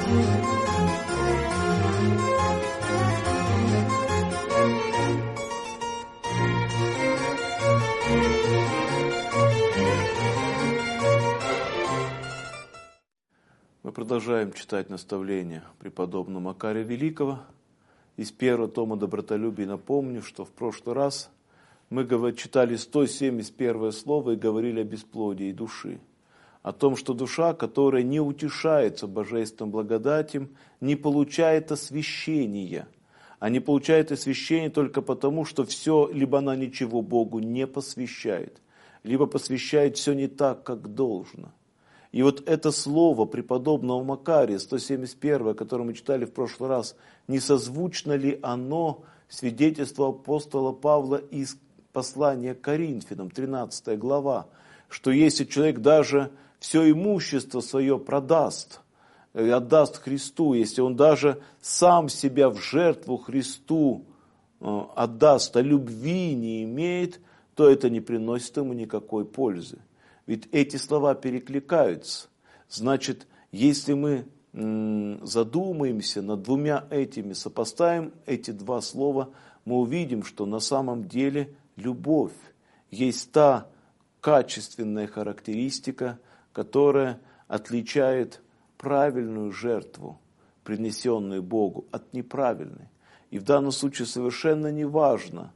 Мы продолжаем читать наставления преподобного Макария Великого из первого тома «Добротолюбие». Напомню, что в прошлый раз мы читали 171 слово и говорили о бесплодии души. О том, что душа, которая не утешается божественным благодатем, не получает освящения. А не получает освящения только потому, что все, либо она ничего Богу не посвящает, либо посвящает все не так, как должно. И вот это слово преподобного Макария, 171, которое мы читали в прошлый раз, не созвучно ли оно свидетельству апостола Павла из послания к Коринфянам, 13 глава, что если человек даже все имущество свое продаст, отдаст Христу, если он даже сам себя в жертву Христу отдаст, а любви не имеет, то это не приносит ему никакой пользы. Ведь эти слова перекликаются. Значит, если мы задумаемся над двумя этими, сопоставим эти два слова, мы увидим, что на самом деле любовь есть та качественная характеристика, которая отличает правильную жертву, принесенную Богу, от неправильной. И в данном случае совершенно не важно,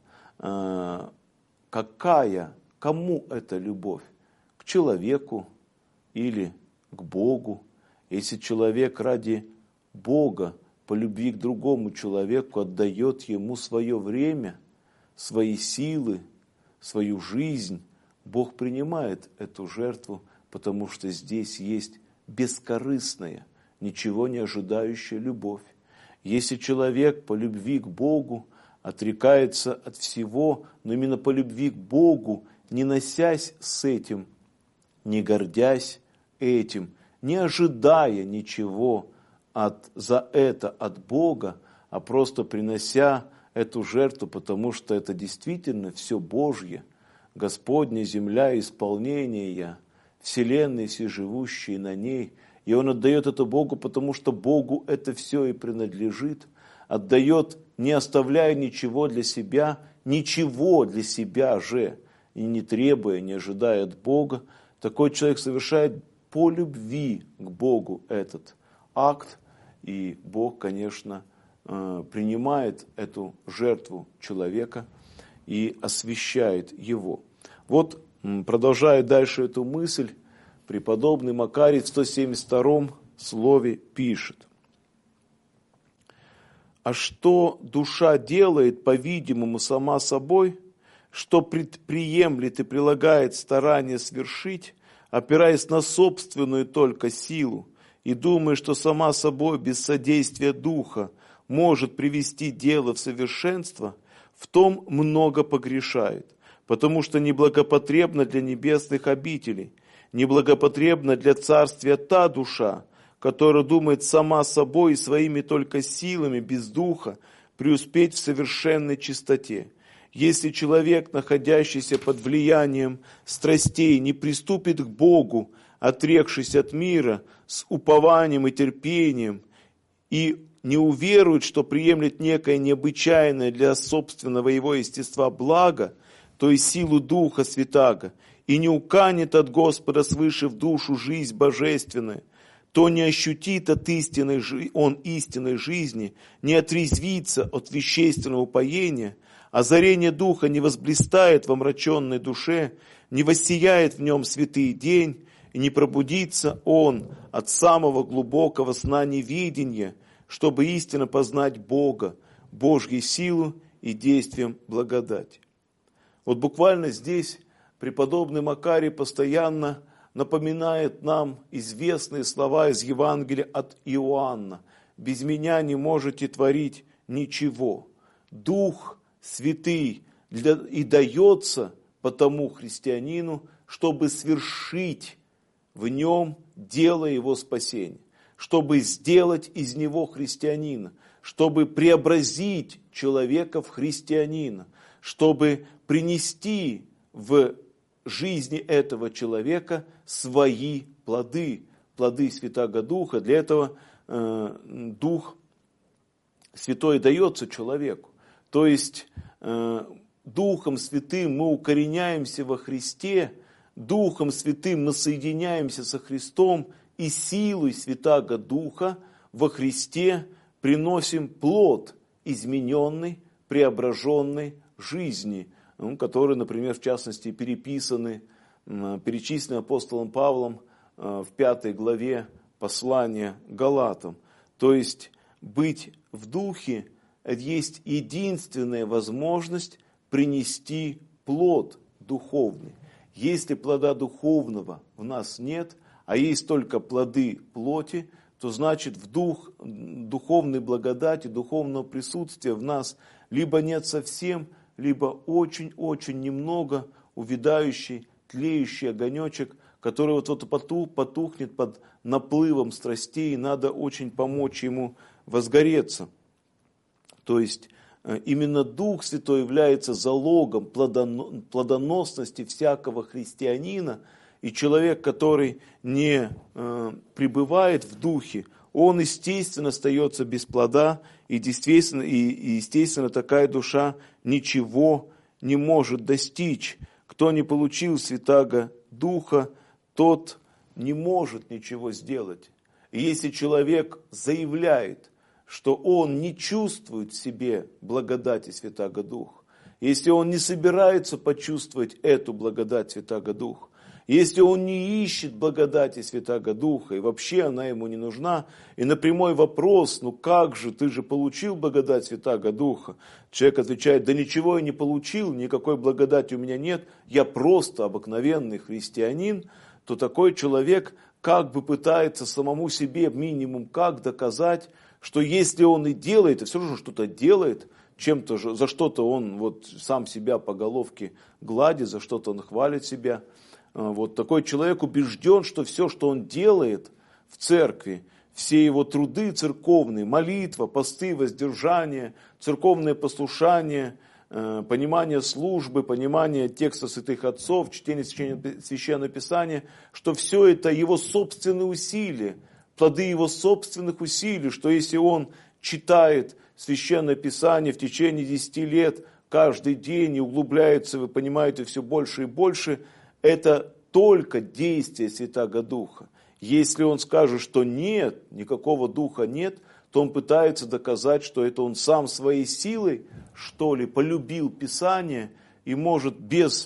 кому эта любовь. К человеку или к Богу. Если человек ради Бога, по любви к другому человеку, отдает ему свое время, свои силы, свою жизнь, Бог принимает эту жертву, потому что здесь есть бескорыстная, ничего не ожидающая любовь. Если человек по любви к Богу отрекается от всего, но именно по любви к Богу, не носясь с этим, не гордясь этим, не ожидая ничего за это от Бога, а просто принося эту жертву, потому что это действительно все Божье, Господня земля, исполнение, вселенной, все живущие на ней. И он отдает это Богу, потому что Богу это все и принадлежит. Отдает, не оставляя ничего для себя же, и не требуя, не ожидая от Бога. Такой человек совершает по любви к Богу этот акт, и Бог, конечно, принимает эту жертву человека и освящает его. Вот, продолжая дальше эту мысль, преподобный Макарий в 172 слове пишет: «А что душа делает, по-видимому, сама собой, что предприемлет и прилагает старание свершить, опираясь на собственную только силу, и думая, что сама собой без содействия Духа может привести дело в совершенство, в том много погрешает, потому что неблагопотребна для небесных обителей, неблагопотребна для царствия та душа, которая думает сама собой и своими только силами без Духа преуспеть в совершенной чистоте. Если человек, находящийся под влиянием страстей, не приступит к Богу, отрекшись от мира, с упованием и терпением, и не уверует, что приемлет некое необычайное для собственного его естества благо, то есть силу Духа Святаго, и не уканет от Господа свыше в душу жизнь божественная, то не ощутит он истинной жизни, не отрезвится от вещественного упоения, озарение Духа не возблистает в омраченной душе, не воссияет в нем святый день, и не пробудится он от самого глубокого сна неведения, чтобы истинно познать Бога, Божью силу и действием благодати». Вот буквально здесь преподобный Макарий постоянно напоминает нам известные слова из Евангелия от Иоанна: «Без меня не можете творить ничего». Дух Святый и дается потому христианину, чтобы свершить в нем дело его спасения, чтобы сделать из него христианина, чтобы преобразить человека в христианина, чтобы принести в жизни этого человека свои плоды, плоды Святаго Духа, для этого Дух Святой дается человеку. То есть Духом Святым мы укореняемся во Христе, Духом Святым мы соединяемся со Христом, и силой Святаго Духа во Христе приносим плод измененной, преображенной жизни, которые, например, в частности, перечислены апостолом Павлом в 5 главе послания Галатам. То есть быть в Духе – это есть единственная возможность принести плод духовный. Если плода духовного в нас нет, а есть только плоды плоти, то значит в духовной благодати, духовного присутствия в нас либо нет совсем, либо очень-очень немного, увядающий, тлеющий огонечек, который вот потухнет под наплывом страстей, и надо очень помочь ему возгореться. То есть именно Дух Святой является залогом плодоносности всякого христианина, и человек, который не пребывает в Духе, он, естественно, остается без плода, и естественно, такая душа ничего не может достичь. Кто не получил Святаго Духа, тот не может ничего сделать. И если человек заявляет, что он не чувствует в себе благодати Святаго Духа, если он не собирается почувствовать эту благодать Святаго Духа, если он не ищет благодати Святаго Духа, и вообще она ему не нужна, и на прямой вопрос, как же, ты же получил благодать Святаго Духа? Человек отвечает, да ничего я не получил, никакой благодати у меня нет, я просто обыкновенный христианин, то такой человек как бы пытается самому себе минимум как доказать, что если он и делает, и все равно что-то делает, чем-то же, за что-то он сам себя по головке гладит, за что-то он хвалит себя. Такой человек убежден, что все, что он делает в церкви, все его труды церковные, молитва, посты, воздержание, церковное послушание, понимание службы, понимание текста святых отцов, чтение Священного Писания, что все это его собственные усилия, плоды его собственных усилий, что если он читает Священное Писание в течение 10 лет, каждый день и углубляется, вы понимаете, все больше и больше, это только действие Святаго Духа. Если он скажет, что нет, никакого Духа нет, то он пытается доказать, что это он сам своей силой, что ли, полюбил Писание и может без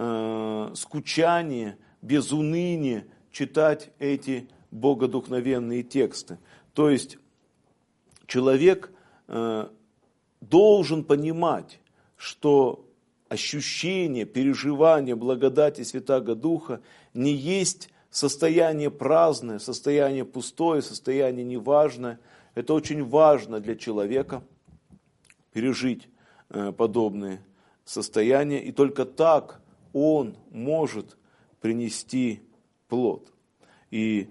скучания, без уныния читать эти богодухновенные тексты. То есть человек должен понимать, что ощущение, переживание благодати Святаго Духа не есть состояние праздное, состояние пустое, состояние неважное. Это очень важно для человека пережить подобные состояния, и только так он может принести плод. И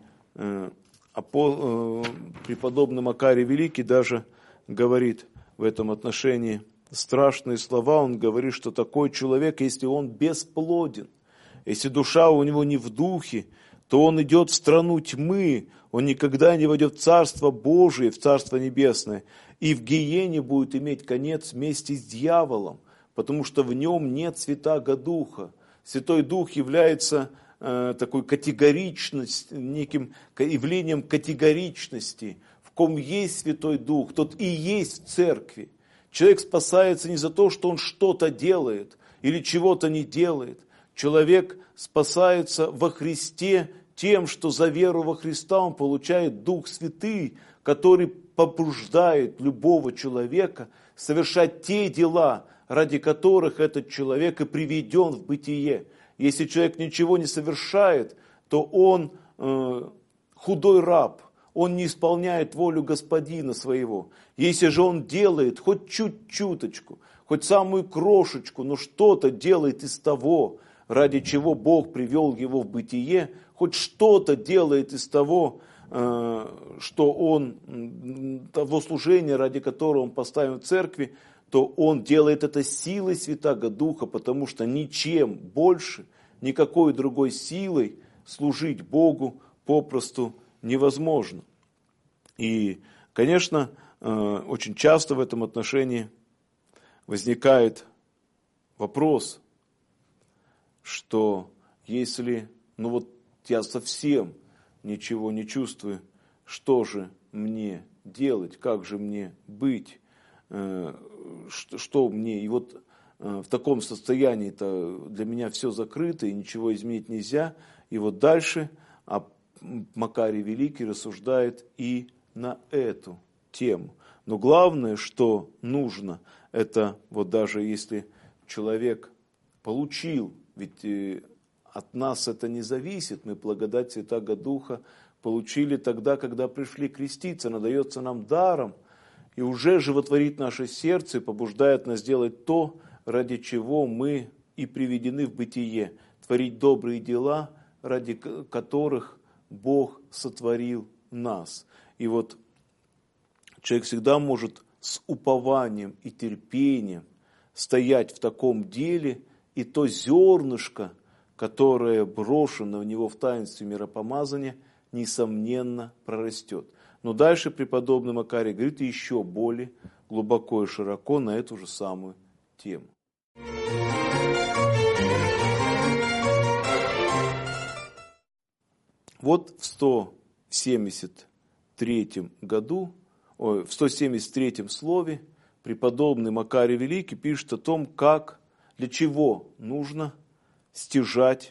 преподобный Макарий Великий даже говорит в этом отношении страшные слова. Он говорит, что такой человек, если он бесплоден, если душа у него не в духе, то он идет в страну тьмы, он никогда не войдет в Царство Божие, в Царство Небесное, и в гиене будет иметь конец вместе с дьяволом, потому что в нем нет Святаго Духа. Святой Дух является такой категоричностью, неким явлением категоричности. В ком есть Святой Дух, тот и есть в церкви. Человек спасается не за то, что он что-то делает или чего-то не делает. Человек спасается во Христе тем, что за веру во Христа он получает Дух Святый, который побуждает любого человека совершать те дела, ради которых этот человек и приведен в бытие. Если человек ничего не совершает, то он худой раб, он не исполняет волю Господина своего. Если же он делает хоть чуть-чуточку, хоть самую крошечку, но что-то делает из того, ради чего Бог привел его в бытие, хоть что-то делает из того, что он, того служения, ради которого он поставлен в церкви, то он делает это силой Святаго Духа, потому что ничем больше, никакой другой силой служить Богу попросту невозможно. И, конечно, очень часто в этом отношении возникает вопрос, что если, я совсем ничего не чувствую, что же мне делать, как же мне быть, что мне, и вот в таком состоянии-то для меня все закрыто, и ничего изменить нельзя, и вот дальше Макарий Великий рассуждает и на эту тему. Но главное, что нужно, это вот даже если человек получил, ведь от нас это не зависит, мы благодать Святаго Духа получили тогда, когда пришли креститься, она дается нам даром, и уже животворит наше сердце и побуждает нас делать то, ради чего мы и приведены в бытие, творить добрые дела, ради которых Бог сотворил нас. И вот человек всегда может с упованием и терпением стоять в таком деле, и то зернышко, которое брошено в него в таинстве миропомазания, несомненно прорастет. Но дальше преподобный Макарий говорит еще более глубоко и широко на эту же самую тему. Вот в 173 году, в 173 слове преподобный Макарий Великий пишет о том, для чего нужно стяжать,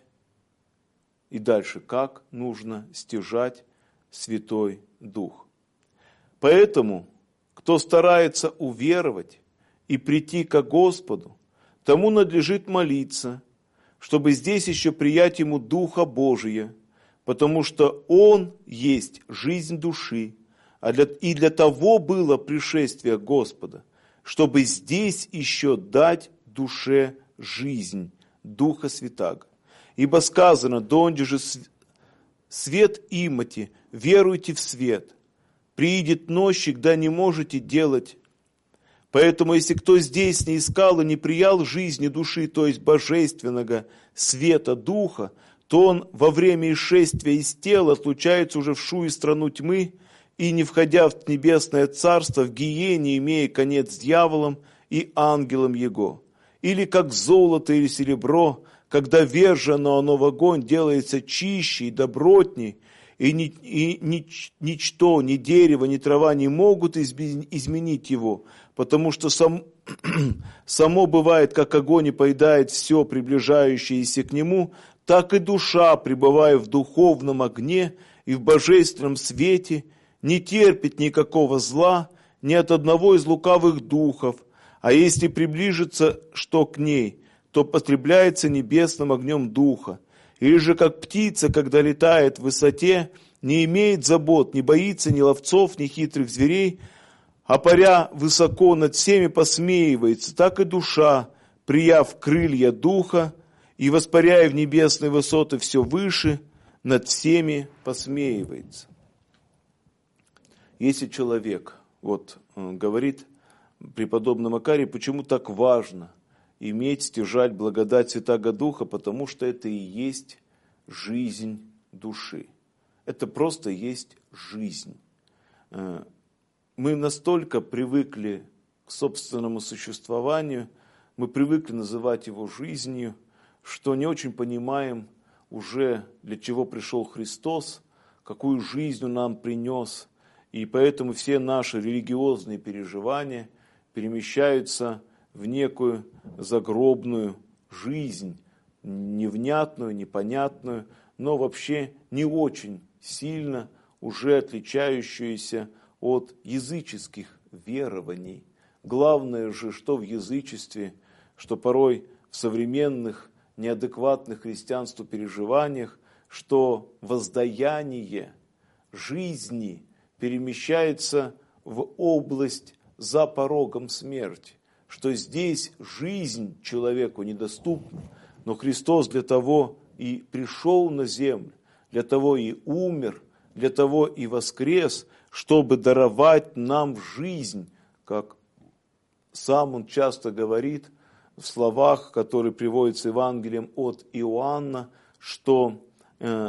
и дальше, как нужно стяжать Святой Дух. Поэтому, кто старается уверовать и прийти ко Господу, тому надлежит молиться, чтобы здесь еще приять ему Духа Божия, потому что Он есть жизнь души, и для того было пришествие Господа, чтобы здесь еще дать душе жизнь Духа Святаго. Ибо сказано, донде же свет имати, веруйте в свет. Приидет ночь, когда не можете делать. Поэтому, если кто здесь не искал и не приял жизни души, то есть божественного света Духа, то он во время исшествия из тела отлучается уже в шую страну тьмы, и, не входя в небесное царство, в гиене, имея конец дьяволом и ангелом его. Или как золото или серебро, когда вержено оно в огонь, делается чище и добротней, и ничто, ни дерево, ни трава не могут изменить его, потому что само бывает, как огонь и поедает все приближающееся к нему, так и душа, пребывая в духовном огне и в божественном свете, не терпит никакого зла ни от одного из лукавых духов, а если приближится что к ней, то потребляется небесным огнем духа. Или же как птица, когда летает в высоте, не имеет забот, не боится ни ловцов, ни хитрых зверей, а паря высоко над всеми посмеивается, так и душа, прияв крылья духа и воспаряя в небесные высоты все выше, над всеми посмеивается. Если человек, говорит преподобный Макарий, почему так важно иметь, стяжать благодать Святаго Духа, потому что это и есть жизнь души. Это просто есть жизнь. Мы настолько привыкли к собственному существованию, мы привыкли называть его жизнью, что не очень понимаем уже, для чего пришел Христос, какую жизнь Он нам принес. И поэтому все наши религиозные переживания перемещаются в некую загробную жизнь, невнятную, непонятную, но вообще не очень сильно уже отличающуюся от языческих верований. Главное же, что в язычестве, что порой в современных неадекватных христианству переживаниях, что воздаяние жизни перемещается в область за порогом смерти, что здесь жизнь человеку недоступна, но Христос для того и пришел на землю, для того и умер, для того и воскрес, чтобы даровать нам жизнь, как сам Он часто говорит в словах, которые приводятся Евангелием от Иоанна, что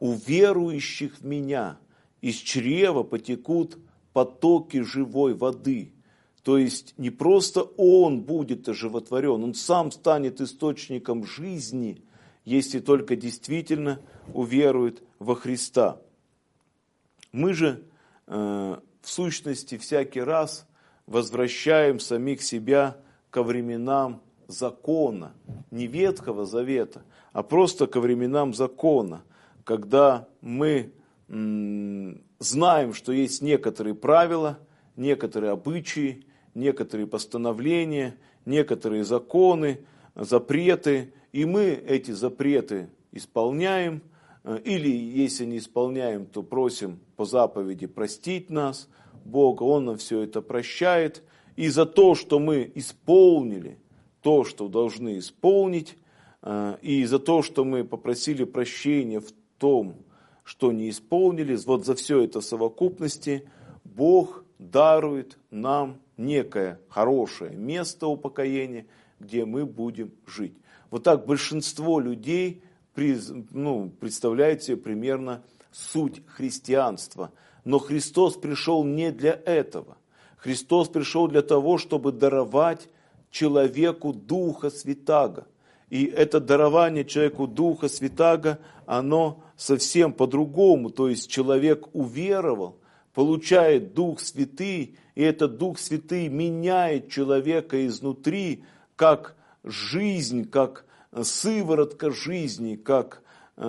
у верующих в Меня из чрева потекут потоки живой воды. То есть не просто Он будет оживотворен, Он сам станет источником жизни, если только действительно уверует во Христа. Мы же в сущности всякий раз возвращаем самих себя ко временам закона, не Ветхого Завета, а просто ко временам закона, когда мы знаем, что есть некоторые правила, некоторые обычаи, некоторые постановления, некоторые законы, запреты, и мы эти запреты исполняем, или если не исполняем, то просим по заповеди простить нас, Бога, Он нам все это прощает, и за то, что мы исполнили то, что должны исполнить, и за то, что мы попросили прощения в том, что не исполнили, вот за все это в совокупности Бог дарует нам некое хорошее место упокоения, где мы будем жить. Вот так большинство людей представляет себе примерно суть христианства. Но Христос пришел не для этого. Христос пришел для того, чтобы даровать человеку Духа Святаго. И это дарование человеку Духа Святаго, оно совсем по-другому. То есть человек уверовал, получает Дух Святый, и этот Дух Святый меняет человека изнутри, как жизнь, как сыворотка жизни, как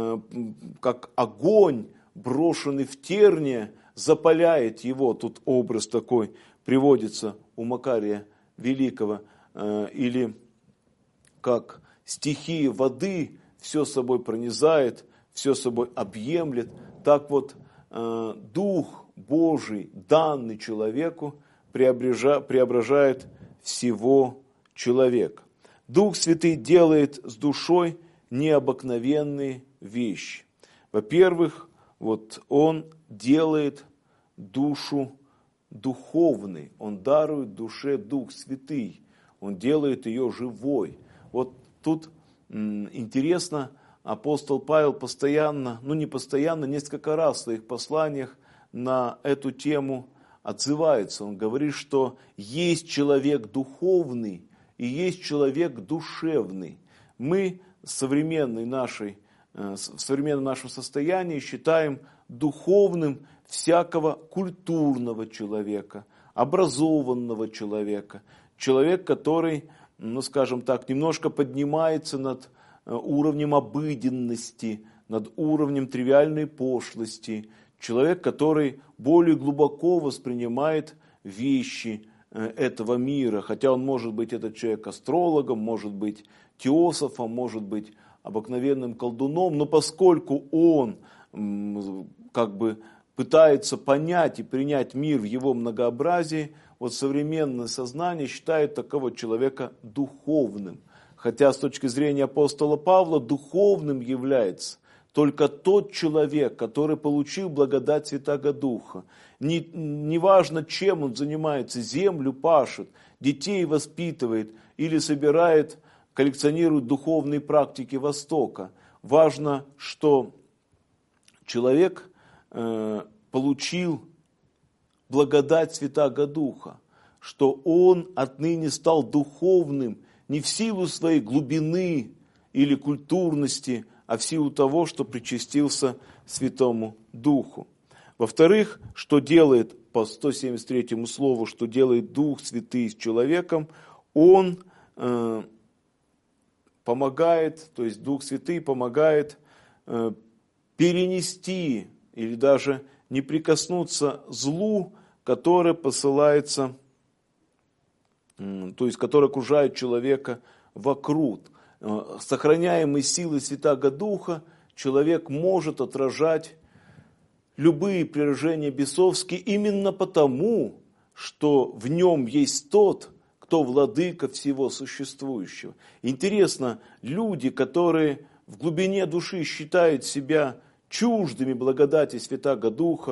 огонь, брошенный в терния, запаляет его. Тут образ такой приводится у Макария Великого. Или как стихия воды все собой пронизает, все собой объемлет. Так вот, Дух Божий, данный человеку, преображает всего человека. Дух Святый делает с душой необыкновенные вещи. Во-первых, вот Он делает душу духовной, Он дарует душе Дух Святый, Он делает ее живой. Вот тут интересно, апостол Павел постоянно, не постоянно, несколько раз в своих посланиях на эту тему отзывается. Он говорит, что есть человек духовный и есть человек душевный. Мы в современном нашем состоянии считаем духовным всякого культурного человека, образованного человека, человек, который, скажем так, немножко поднимается над уровнем обыденности, над уровнем тривиальной пошлости, человек, который более глубоко воспринимает вещи этого мира, хотя он может быть, этот человек, астрологом, может быть теософом, может быть обыкновенным колдуном, но поскольку он пытается понять и принять мир в его многообразии, вот современное сознание считает такого человека духовным. Хотя с точки зрения апостола Павла духовным является только тот человек, который получил благодать Святаго Духа. Неважно, чем он занимается, землю пашет, детей воспитывает или собирает, коллекционирует духовные практики Востока. Важно, что человек получил благодать Святаго Духа, что он отныне стал духовным не в силу своей глубины или культурности, а в силу того, что причастился Святому Духу. Во-вторых, что делает, по 173 слову, что делает Дух Святый с человеком, он помогает, то есть Дух Святый помогает перенести или даже не прикоснуться злу, которое посылается, то есть которое окружает человека вокруг. Сохраняемой силой Святаго Духа человек может отражать любые прирождения бесовские именно потому, что в нем есть тот, кто владыка всего существующего. Интересно, люди, которые в глубине души считают себя чуждыми благодати Святаго Духа,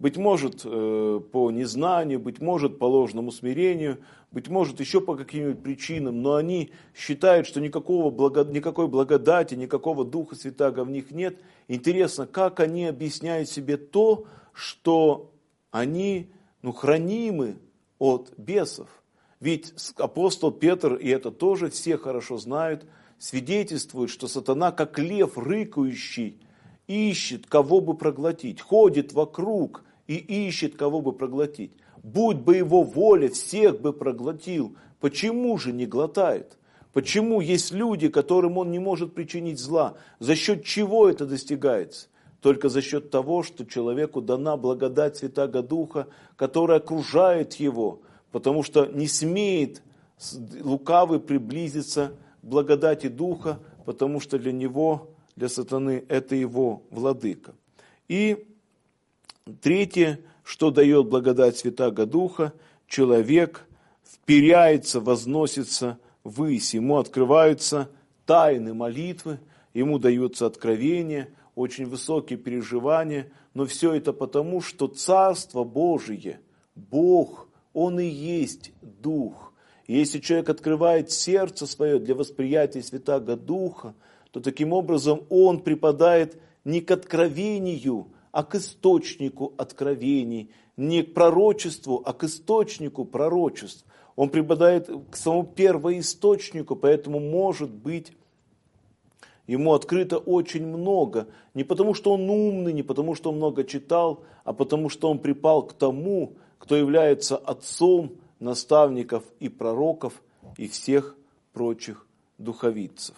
Быть может, по незнанию, быть может, по ложному смирению, быть может, еще по каким-нибудь причинам, но они считают, что никакой благодати, никакого Духа Святаго в них нет. Интересно, как они объясняют себе то, что они хранимы от бесов. Ведь апостол Петр, и это тоже все хорошо знают, свидетельствует, что сатана, как лев рыкающий, ищет, кого бы проглотить, ходит вокруг и ищет, кого бы проглотить. Будь бы его воля, всех бы проглотил. Почему же не глотает? Почему есть люди, которым он не может причинить зла? За счет чего это достигается? Только за счет того, что человеку дана благодать Святаго Духа, которая окружает его, потому что не смеет лукавый приблизиться к благодати Духа, потому что для него, для сатаны, это его владыка. И третье, что дает благодать Святаго Духа, человек вперяется, возносится ввысь, ему открываются тайны молитвы, ему дается откровение, очень высокие переживания, но все это потому, что Царство Божие, Бог, Он и есть Дух. И если человек открывает сердце свое для восприятия Святаго Духа, то таким образом он припадает не к откровению, а к источнику откровений, не к пророчеству, а к источнику пророчеств. Он припадает к самому первоисточнику, поэтому может быть ему открыто очень много, не потому что он умный, не потому что он много читал, а потому что он припал к тому, кто является отцом наставников и пророков и всех прочих духовицев.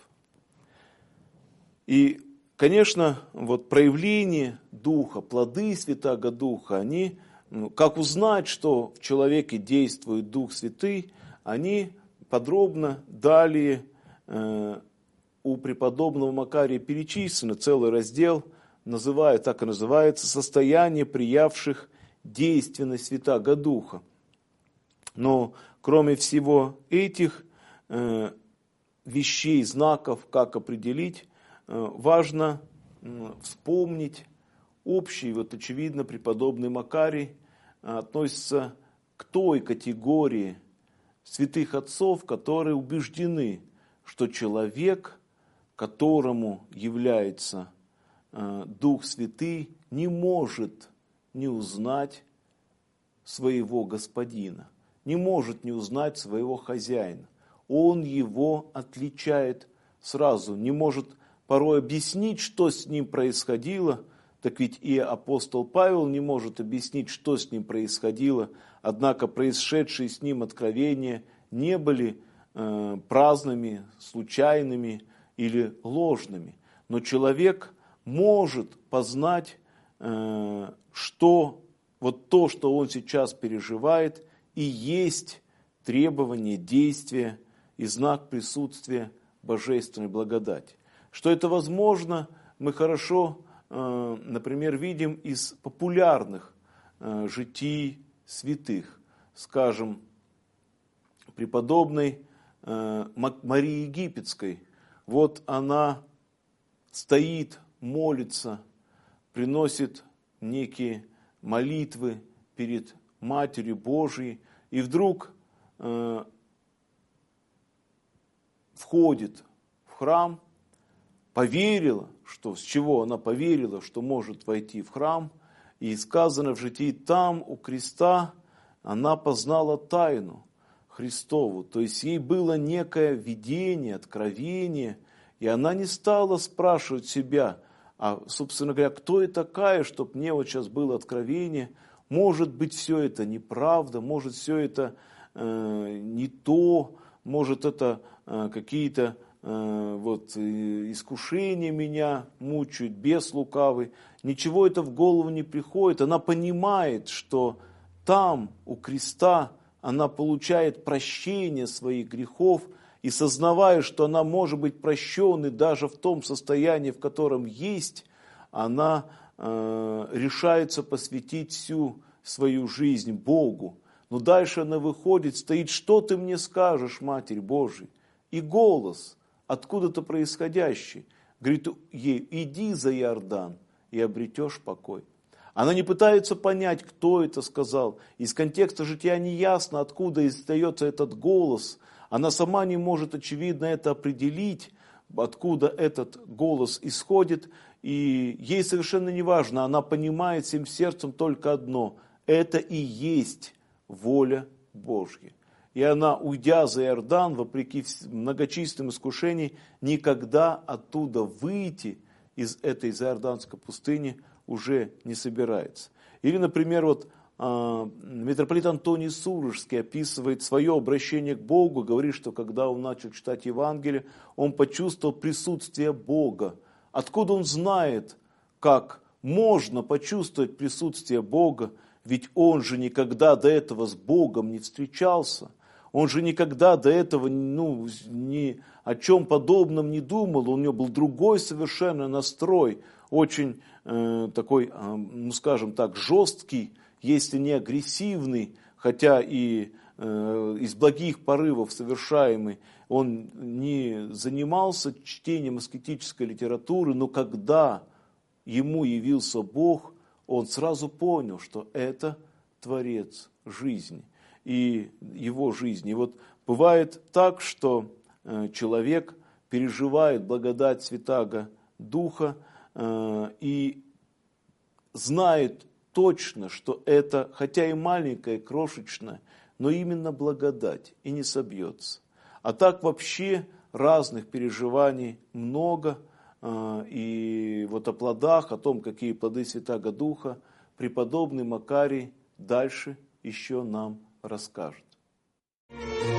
И, конечно, вот проявление Духа, плоды Святаго Духа, они, как узнать, что в человеке действует Дух Святый, они подробно далее у преподобного Макария перечислены, целый раздел, так и называется «Состояние приявших действенность Святаго Духа». Но кроме всего этих вещей, знаков, как определить, важно вспомнить общий, вот очевидно, преподобный Макарий относится к той категории святых отцов, которые убеждены, что человек, которому является Дух Святый, не может не узнать своего Господина, не может не узнать своего хозяина. Он его отличает сразу, не может порой объяснить, что с ним происходило. Так ведь и апостол Павел не может объяснить, что с ним происходило, однако происшедшие с ним откровения не были праздными, случайными или ложными. Но человек может познать, что вот то, что он сейчас переживает, и есть требование действия и знак присутствия божественной благодати. Что это возможно, мы хорошо, например, видим из популярных житий святых. Скажем, преподобной Марии Египетской. Вот она стоит, молится, приносит некие молитвы перед Матерью Божией, и вдруг входит в храм, поверила, с чего она поверила, что может войти в храм, и сказано в житии, там у креста она познала тайну Христову, то есть ей было некое видение, откровение, и она не стала спрашивать себя, а, собственно говоря, кто я такая, чтобы мне вот сейчас было откровение, может быть, все это неправда, может, все это не то, может, это какие-то искушения меня мучают, бес лукавый. Ничего это в голову не приходит. Она понимает, что там, у креста, она получает прощение своих грехов, и сознавая, что она может быть прощенной даже в том состоянии, в котором есть, она решается посвятить всю свою жизнь Богу. Но дальше она выходит, стоит, что ты мне скажешь, Матерь Божия? И голос, откуда-то происходящий, говорит ей, иди за Иордан и обретешь покой. Она не пытается понять, кто это сказал. Из контекста жития не ясно, откуда издается этот голос. Она сама не может, очевидно, это определить, откуда этот голос исходит. И ей совершенно не важно, она понимает всем сердцем только одно. Это и есть воля Божья. И она, уйдя за Иордан, вопреки многочисленным искушениям, никогда оттуда выйти из этой заиорданской пустыни уже не собирается. Или, например, митрополит Антоний Сурожский описывает свое обращение к Богу, говорит, что когда он начал читать Евангелие, он почувствовал присутствие Бога. Откуда он знает, как можно почувствовать присутствие Бога? Ведь он же никогда до этого с Богом не встречался. Он же никогда до этого ни о чем подобном не думал. У него был другой совершенно настрой, очень такой, скажем так, жесткий, если не агрессивный, хотя и из благих порывов совершаемый. Он не занимался чтением аскетической литературы, но когда ему явился Бог, он сразу понял, что это Творец жизни и его жизни. И вот бывает так, что человек переживает благодать Святаго Духа и знает точно, что это, хотя и маленькая, крошечная, но именно благодать, и не собьется. А так вообще разных переживаний много, и вот о плодах, о том, какие плоды Святаго Духа, преподобный Макарий дальше еще нам расскажет.